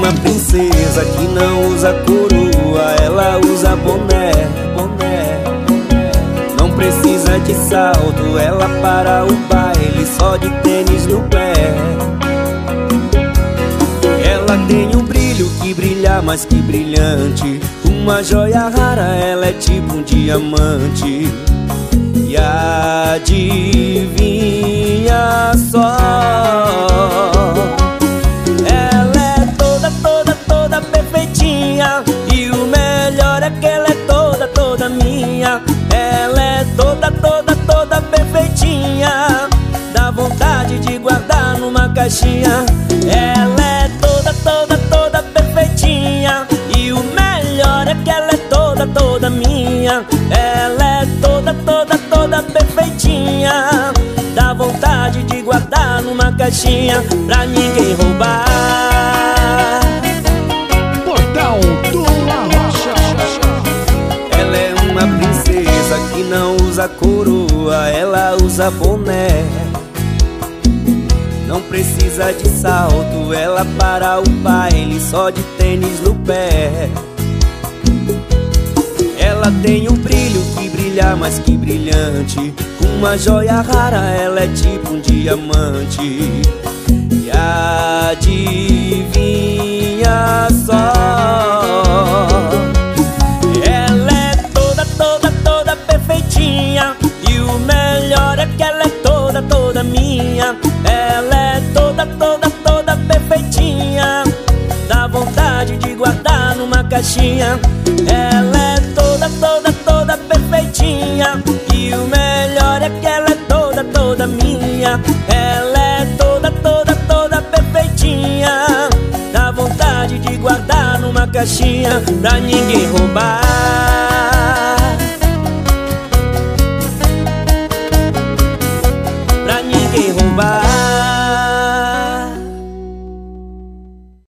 uma princesa que não usa coroa, ela usa boné, boné. Não precisa de salto, ela para o baile só de tênis no pé. Ela tem um brilho que brilha mais que brilhante, uma joia rara, ela é tipo um diamante. E adivinha só, ela é toda, toda, toda perfeitinha, e o melhor é que ela é toda, toda minha. Ela é toda, toda, toda perfeitinha, dá vontade de guardar numa caixinha. Ela é toda, toda, toda perfeitinha, e o melhor é que ela é toda, toda minha. Ela é toda, toda, toda perfeitinha, dá vontade de guardar numa caixinha pra ninguém roubar. Portal do Arrocha. Ela é uma princesa que não usa coroa, ela usa boné. Não precisa de salto, ela para o baile só de tênis no pé. Ela tem um brilho que brilha mais que brilhante, uma joia rara, ela é tipo um diamante. E adivinha só, ela é toda, toda, toda perfeitinha, e o melhor é que ela é toda, toda minha. Ela é toda, toda, toda perfeitinha, dá vontade de guardar numa caixinha. Ela é toda, toda, toda perfeitinha, e o melhor é que ela é toda, toda minha. Ela é toda, toda, toda perfeitinha, dá vontade de guardar numa caixinha pra ninguém roubar.